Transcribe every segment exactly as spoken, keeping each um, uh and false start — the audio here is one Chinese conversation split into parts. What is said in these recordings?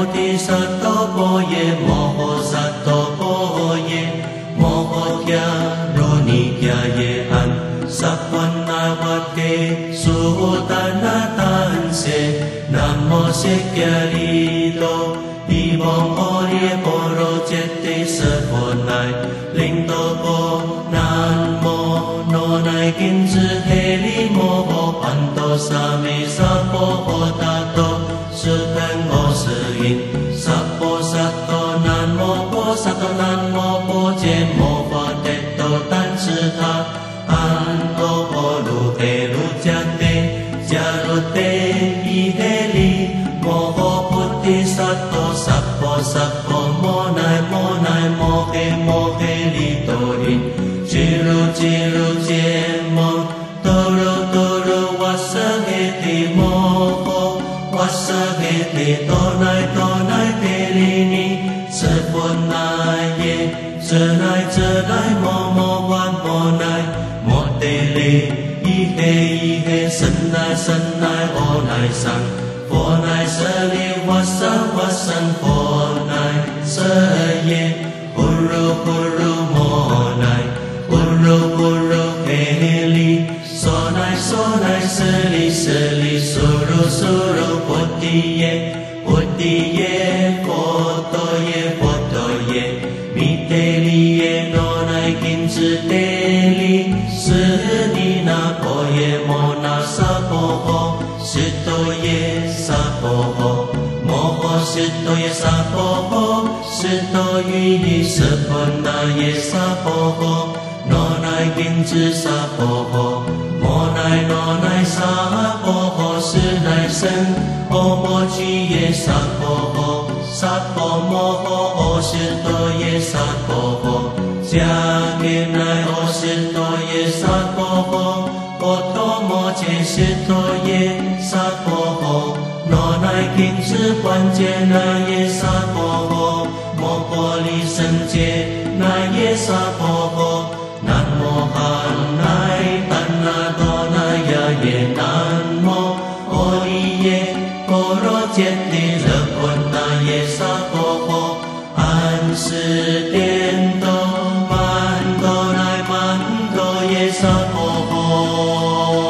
菩提萨埵婆耶摩诃萨埵婆耶摩诃迦卢尼迦耶安萨婆那瓦提苏达那丹塞南无释迦利多伊蒙阿列波罗揭谛萨婆乃灵多波南无那乃金智嘿利摩诃班多萨弥萨婆诃达多是喷我是因萨婆萨多南无婆萨多南无婆揭摩法帝多但是他安多婆卢嘿卢迦帝迦卢帝伊嘿利摩诃菩提萨埵萨婆萨婆摩乃摩乃摩嘿摩嘿利多因吉鲁吉鲁揭摩多鲁多鲁瓦舍嘿提摩诃瓦舍嘿提多乃多乃提利尼舍婆那耶舍乃舍乃摩摩万摩乃摩帝利伊嘿伊嘿神乃神乃阿乃上佛乃舍利瓦舍瓦神佛乃舍耶呼噜呼噜摩乃呼噜呼噜嘿利娑乃娑乃舍利舍利苏噜苏噜菩提耶菩提耶佛陀耶佛陀耶弥帝利耶那乃金智帝利斯利那婆耶摩那萨婆诃是多耶萨婆诃摩诃是多耶萨婆诃是多于伊舍婆那耶萨婆诃那乃金智萨婆诃摩乃那乃萨婆诃是乃身阿婆居耶萨婆诃萨婆摩诃阿是多耶萨婆诃迦给乃阿是多耶萨婆诃波陀摩揭是多耶萨婆诃那乃金智观界那耶萨婆诃摩婆利胜界那耶萨婆诃南无汉乃怛那多那呀耶南无阿利耶波罗揭谛热婆那耶萨婆诃安是颠多曼多乃曼多耶萨婆诃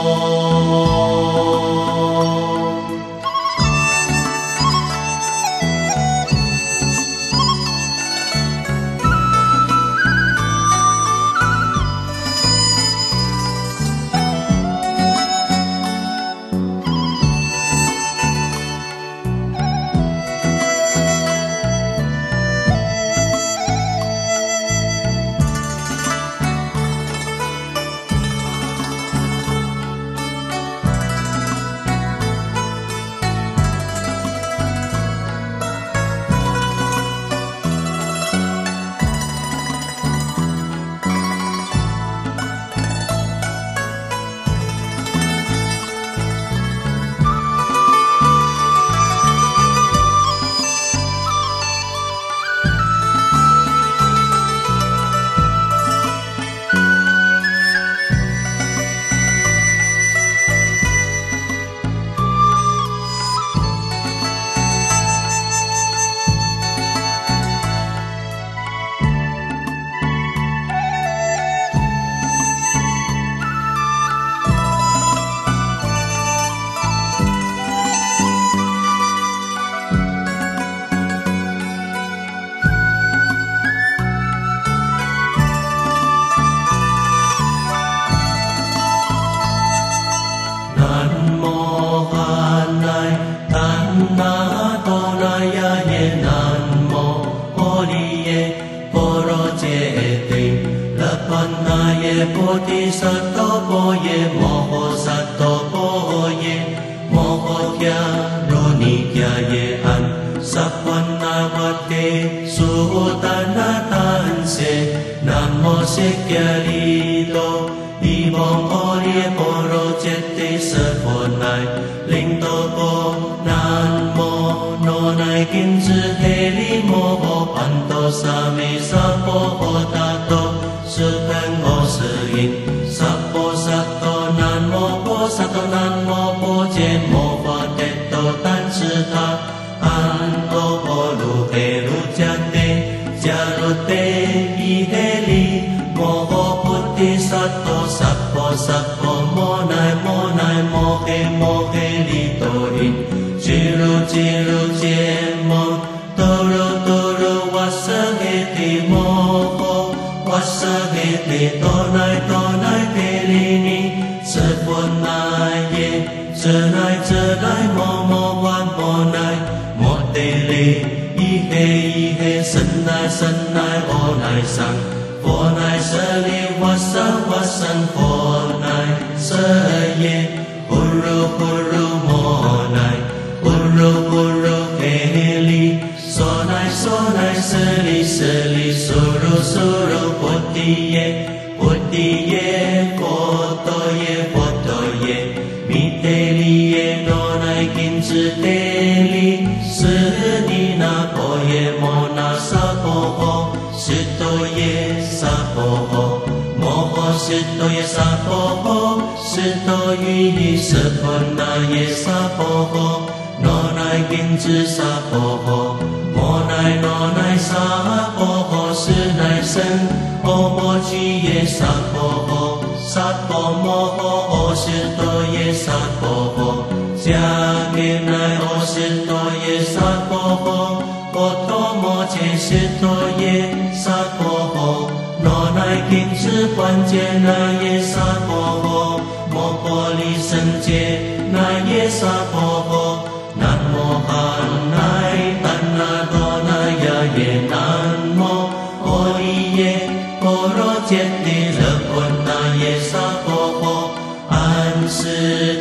菩提萨埵婆耶摩诃萨埵婆耶摩诃迦卢尼迦耶安萨婆那瓦提苏达那丹塞南无释迦利多伊蒙阿列波罗揭谛萨婆乃灵多波南无那乃金智嘿利摩诃班多萨弥萨婆诃达多是喷我是因萨婆萨多南无婆萨多南无婆揭摩法帝多但是他安多婆萨婆摩奈摩奈摩嘿摩嘿利多因，吉鲁吉鲁杰摩多鲁多鲁瓦萨嘿提摩诃，瓦萨嘿提多奈多奈提利尼，舍婆奈耶，舍奈舍奈摩摩瓦摩奈摩提利，伊嘿伊嘿神奈神奈阿奈桑。佛乃舍利瓦萨瓦桑佛乃舍耶，呼噜呼噜摩乃，呼噜呼噜嘿利，娑乃娑乃舍利舍利，娑噜娑噜菩提耶，菩提耶，佛多耶，佛多耶，弥提利耶，罗乃金智提利，舍利那婆耶摩那萨婆诃。是多耶萨婆诃，摩诃是多耶萨婆诃，是多于尼舍婆那耶萨婆诃，罗乃金智萨婆诃，摩乃罗乃萨婆诃，是乃身，阿摩居耶萨婆诃，萨婆摩诃，阿是多耶萨婆诃，迦憍乃阿是多耶萨婆诃。波多摩揭是多耶萨婆诃，罗乃金智观界那耶萨婆诃，摩婆利胜界那耶萨婆诃，南无阿乃达那多那呀耶，南无阿利耶波罗揭谛勒婆那耶萨婆诃，安是